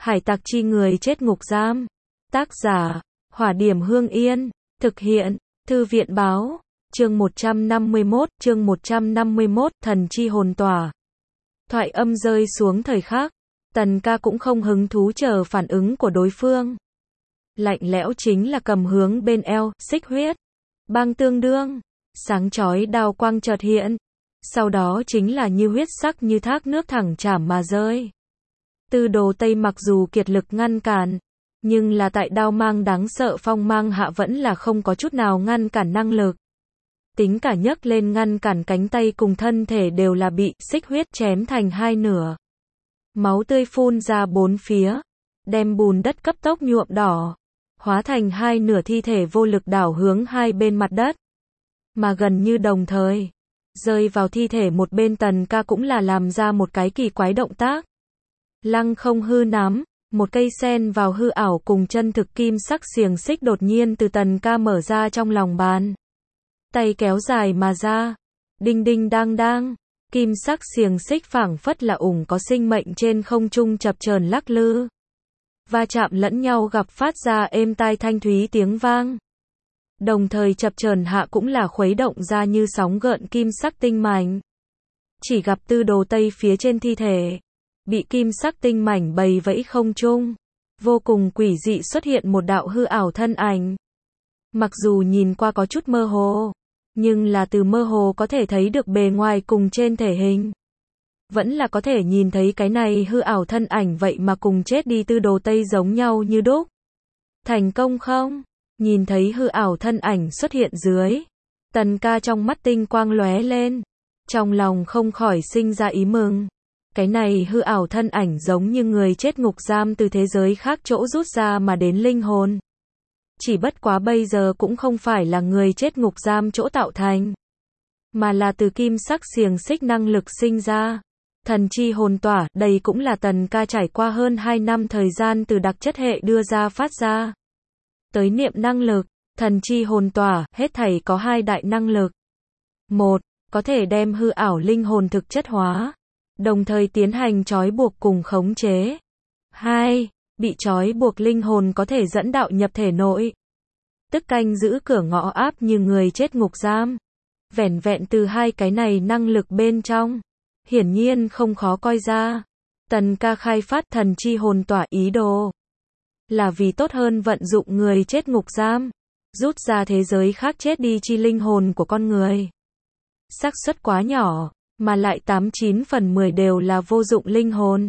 Hải tặc chi người chết ngục giam. Tác giả, Hỏa Điểm Hương Yên. Thực hiện, Thư viện Báo. Chương 151, Thần chi hồn tỏa. Thoại âm rơi xuống thời khắc, Tần Ca cũng không hứng thú chờ phản ứng của đối phương. Lạnh lẽo chính là cầm hướng bên eo, xích huyết. Băng tương đương, sáng chói đao quang chợt hiện. Sau đó chính là như huyết sắc như thác nước thẳng chảm mà rơi. Tư Đồ Tây mặc dù kiệt lực ngăn cản, nhưng là tại đao mang đáng sợ phong mang hạ vẫn là không có chút nào ngăn cản năng lực. Tính cả nhấc lên ngăn cản cánh tay cùng thân thể đều là bị xích huyết chém thành hai nửa. Máu tươi phun ra bốn phía, đem bùn đất cấp tốc nhuộm đỏ, hóa thành hai nửa thi thể vô lực đảo hướng hai bên mặt đất. Mà gần như đồng thời, rơi vào thi thể một bên Tần Ca cũng là làm ra một cái kỳ quái động tác. Lăng không hư nắm, một cây sen vào hư ảo cùng chân thực kim sắc xiềng xích đột nhiên từ Tần Ca mở ra trong lòng bàn. Tay kéo dài mà ra, đinh đinh đang đang, kim sắc xiềng xích phảng phất là có sinh mệnh trên không trung chập chờn lắc lư. Va chạm lẫn nhau gặp phát ra êm tai thanh thúy tiếng vang. Đồng thời chập chờn hạ cũng là khuấy động ra như sóng gợn kim sắc tinh mảnh. Chỉ gặp Tư Đồ Tây phía trên thi thể, bị kim sắc tinh mảnh bầy vẫy không trung, vô cùng quỷ dị xuất hiện một đạo hư ảo thân ảnh. Mặc dù nhìn qua có chút mơ hồ, nhưng là từ mơ hồ có thể thấy được bề ngoài cùng trên thể hình. Vẫn là có thể nhìn thấy cái này hư ảo thân ảnh vậy mà cùng chết đi Tư Đồ Tây giống nhau như đúc. Thành công không? Nhìn thấy hư ảo thân ảnh xuất hiện dưới, Tần Ca trong mắt tinh quang lóe lên, trong lòng không khỏi sinh ra ý mừng. Cái này hư ảo thân ảnh giống như người chết ngục giam từ thế giới khác chỗ rút ra mà đến linh hồn. Chỉ bất quá bây giờ cũng không phải là người chết ngục giam chỗ tạo thành, mà là từ kim sắc xiềng xích năng lực sinh ra. Thần chi hồn tỏa, đây cũng là Tần Ca trải qua hơn 2 năm thời gian từ đặc chất hệ đưa ra phát ra. Tới niệm năng lực, thần chi hồn tỏa, hết thảy có hai đại năng lực. Một, có thể đem hư ảo linh hồn thực chất hóa, đồng thời tiến hành trói buộc cùng khống chế. 2. Bị trói buộc linh hồn có thể dẫn đạo nhập thể nội, tức canh giữ cửa ngõ áp như người chết ngục giam. Vẻn vẹn từ hai cái này năng lực bên trong, hiển nhiên không khó coi ra. Tần Ca khai phát thần chi hồn tỏa ý đồ là vì tốt hơn vận dụng người chết ngục giam, rút ra thế giới khác chết đi chi linh hồn của con người. Xác suất quá nhỏ, mà lại 89 phần 10 đều là vô dụng linh hồn.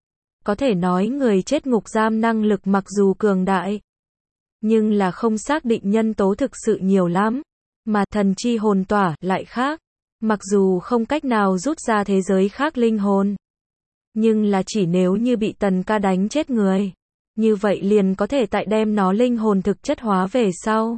Có thể nói người chết ngục giam năng lực mặc dù cường đại, nhưng là không xác định nhân tố thực sự nhiều lắm. Mà thần chi hồn tỏa lại khác, mặc dù không cách nào rút ra thế giới khác linh hồn, nhưng là chỉ nếu như bị Tần Ca đánh chết người, như vậy liền có thể tại đem nó linh hồn thực chất hóa về sau,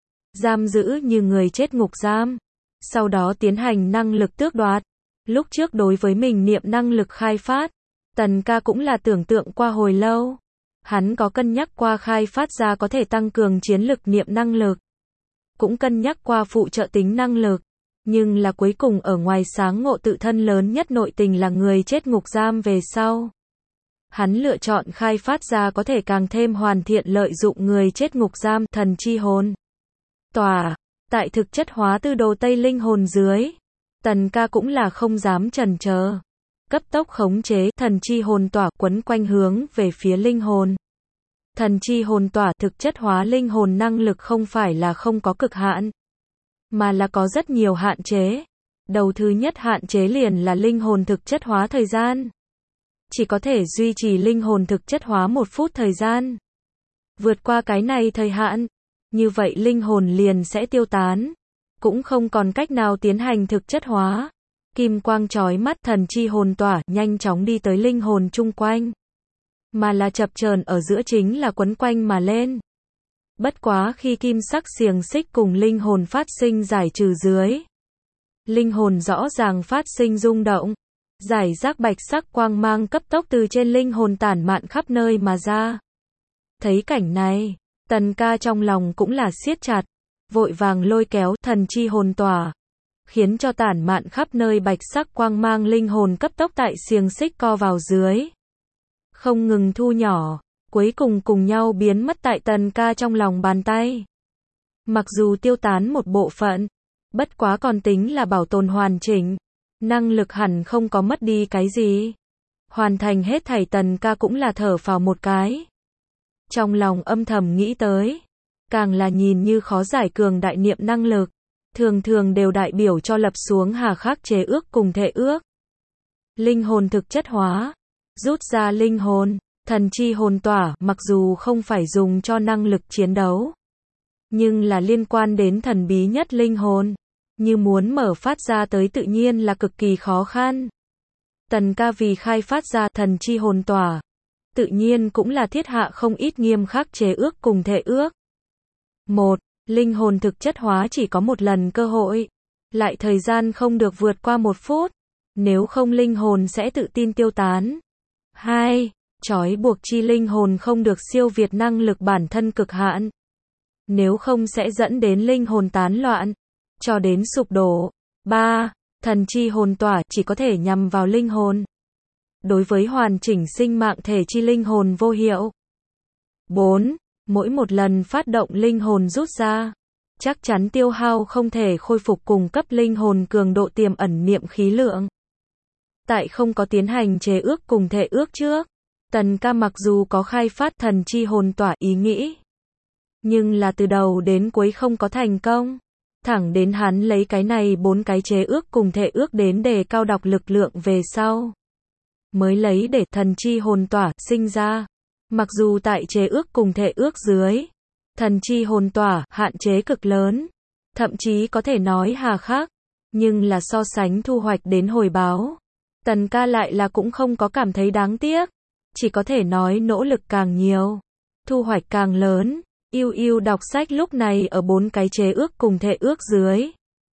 giam giữ như người chết ngục giam, sau đó tiến hành năng lực tước đoạt. Lúc trước đối với mình niệm năng lực khai phát, Tần Ca cũng là tưởng tượng qua hồi lâu. Hắn có cân nhắc qua khai phát ra có thể tăng cường chiến lực niệm năng lực, cũng cân nhắc qua phụ trợ tính năng lực, nhưng là cuối cùng ở ngoài sáng ngộ tự thân lớn nhất nội tình là người chết ngục giam về sau. Hắn lựa chọn khai phát ra có thể càng thêm hoàn thiện lợi dụng người chết ngục giam thần chi hồn tỏa, tại thực chất hóa Tư Đồ Tây linh hồn dưới. Tần Ca cũng là không dám chần chờ, cấp tốc khống chế thần chi hồn tỏa quấn quanh hướng về phía linh hồn. Thần chi hồn tỏa thực chất hóa linh hồn năng lực không phải là không có cực hạn, mà là có rất nhiều hạn chế. Đầu thứ nhất hạn chế liền là linh hồn thực chất hóa thời gian. Chỉ có thể duy trì linh hồn thực chất hóa 1 phút thời gian. Vượt qua cái này thời hạn, như vậy linh hồn liền sẽ tiêu tán, cũng không còn cách nào tiến hành thực chất hóa. Kim quang chói mắt thần chi hồn tỏa nhanh chóng đi tới linh hồn chung quanh, mà là chập chờn ở giữa chính là quấn quanh mà lên. Bất quá khi kim sắc xiềng xích cùng linh hồn phát sinh giải trừ dưới, linh hồn rõ ràng phát sinh rung động, giải rác bạch sắc quang mang cấp tốc từ trên linh hồn tản mạn khắp nơi mà ra. Thấy cảnh này, Tần Ca trong lòng cũng là siết chặt, vội vàng lôi kéo thần chi hồn tỏa, khiến cho tản mạn khắp nơi bạch sắc quang mang linh hồn cấp tốc tại xiềng xích co vào dưới. không ngừng thu nhỏ, cuối cùng cùng nhau biến mất tại Tần ca trong lòng bàn tay. Mặc dù tiêu tán một bộ phận, bất quá còn tính là bảo tồn hoàn chỉnh, năng lực hẳn không có mất đi cái gì. Hoàn thành hết thảy Tần ca cũng là thở phào một cái. Trong lòng âm thầm nghĩ tới, càng là nhìn như khó giải cường đại niệm năng lực, thường thường đều đại biểu cho lập xuống hà khắc chế ước cùng thể ước. Linh hồn thực chất hóa, rút ra linh hồn, thần chi hồn tỏa, mặc dù không phải dùng cho năng lực chiến đấu, nhưng là liên quan đến thần bí nhất linh hồn, như muốn mở phát ra tới tự nhiên là cực kỳ khó khăn. Tần ca vì khai phát ra thần chi hồn tỏa, tự nhiên cũng là thiết hạ không ít nghiêm khắc chế ước cùng thể ước. 1. Linh hồn thực chất hóa chỉ có một lần cơ hội, lại thời gian không được vượt qua 1 phút, nếu không linh hồn sẽ tự tin tiêu tán. 2. Trói buộc chi linh hồn không được siêu việt năng lực bản thân cực hạn, nếu không sẽ dẫn đến linh hồn tán loạn, cho đến sụp đổ. 3. Thần chi hồn tỏa chỉ có thể nhằm vào linh hồn, đối với hoàn chỉnh sinh mạng thể chi linh hồn vô hiệu. 4. Mỗi một lần phát động linh hồn rút ra, chắc chắn tiêu hao không thể khôi phục cùng cấp linh hồn cường độ tiềm ẩn niệm khí lượng. Tại không có tiến hành chế ước cùng thể ước trước, Tần ca mặc dù có khai phát thần chi hồn tỏa ý nghĩ, nhưng là từ đầu đến cuối không có thành công. Thẳng đến hắn lấy cái này 4 cái chế ước cùng thể ước đến đề cao đọc lực lượng về sau, mới lấy để thần chi hồn tỏa sinh ra. Mặc dù tại chế ước cùng thể ước dưới, thần chi hồn tỏa hạn chế cực lớn, thậm chí có thể nói hà khắc, nhưng là so sánh thu hoạch đến hồi báo, Tần ca lại là cũng không có cảm thấy đáng tiếc, chỉ có thể nói nỗ lực càng nhiều, thu hoạch càng lớn. Yêu đọc sách lúc này ở 4 cái chế ước cùng thể ước dưới,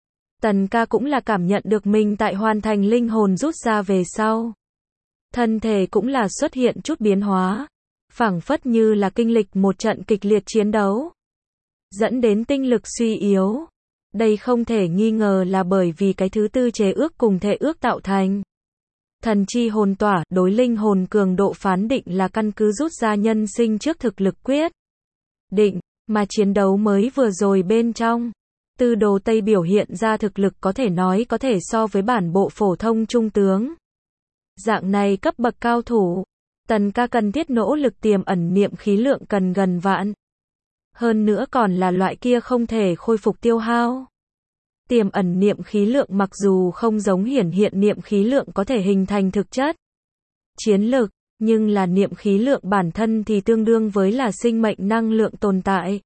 Tần ca cũng là cảm nhận được mình tại hoàn thành linh hồn rút ra về sau, thân thể cũng là xuất hiện chút biến hóa, phảng phất như là kinh lịch một trận kịch liệt chiến đấu, dẫn đến tinh lực suy yếu. Đây không thể nghi ngờ là bởi vì cái thứ 4 chế ước cùng thể ước tạo thành. Thần chi hồn tỏa đối linh hồn cường độ phán định là căn cứ rút ra nhân sinh trước thực lực quyết định, mà chiến đấu mới vừa rồi bên trong, Tư Đồ Tây biểu hiện ra thực lực có thể nói có thể so với bản bộ phổ thông trung tướng. Dạng này cấp bậc cao thủ, Tần ca cần thiết nỗ lực tiềm ẩn niệm khí lượng cần gần vạn. Hơn nữa còn là loại kia không thể khôi phục tiêu hao. Tiềm ẩn niệm khí lượng mặc dù không giống hiển hiện niệm khí lượng có thể hình thành thực chất chiến lực, nhưng là niệm khí lượng bản thân thì tương đương với là sinh mệnh năng lượng tồn tại.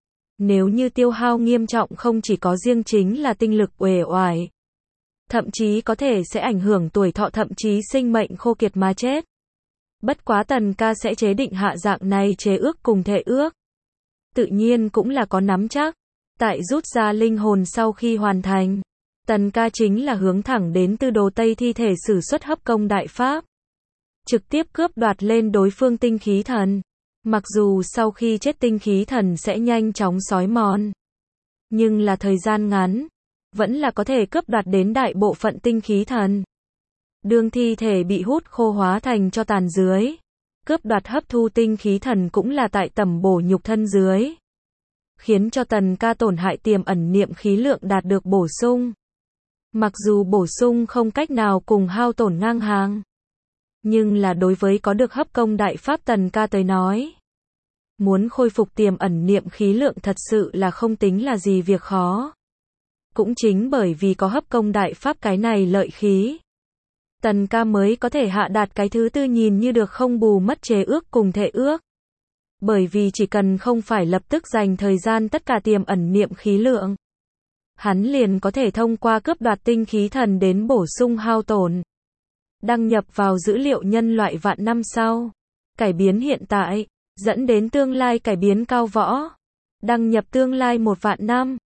Nếu như tiêu hao nghiêm trọng không chỉ có riêng chính là tinh lực uể oải, thậm chí có thể sẽ ảnh hưởng tuổi thọ thậm chí sinh mệnh khô kiệt mà chết. Bất quá Tần ca sẽ chế định hạ dạng này chế ước cùng thể ước, tự nhiên cũng là có nắm chắc. Tại rút ra linh hồn sau khi hoàn thành, Tần ca chính là hướng thẳng đến Tư Đồ Tây thi thể sử xuất hấp công đại pháp, trực tiếp cướp đoạt lên đối phương tinh khí thần. Mặc dù sau khi chết tinh khí thần sẽ nhanh chóng xói mòn, nhưng là thời gian ngắn, vẫn là có thể cướp đoạt đến đại bộ phận tinh khí thần. Đương thi thể bị hút khô hóa thành cho tàn dưới, cướp đoạt hấp thu tinh khí thần cũng là tại tầm bổ nhục thân dưới, khiến cho Tần ca tổn hại tiềm ẩn niệm khí lượng đạt được bổ sung. Mặc dù bổ sung không cách nào cùng hao tổn ngang hàng, nhưng là đối với có được hấp công đại pháp Tần ca tới nói, muốn khôi phục tiềm ẩn niệm khí lượng thật sự là không tính là gì việc khó. Cũng chính bởi vì có hấp công đại pháp cái này lợi khí, Tần ca mới có thể hạ đạt cái thứ 4 nhìn như được không bù mất chế ước cùng thể ước. Bởi vì chỉ cần không phải lập tức dành thời gian tất cả tiềm ẩn niệm khí lượng, hắn liền có thể thông qua cướp đoạt tinh khí thần đến bổ sung hao tổn, đăng nhập vào dữ liệu nhân loại vạn năm sau, cải biến hiện tại, dẫn đến tương lai cải biến cao võ, đăng nhập tương lai 1 vạn năm.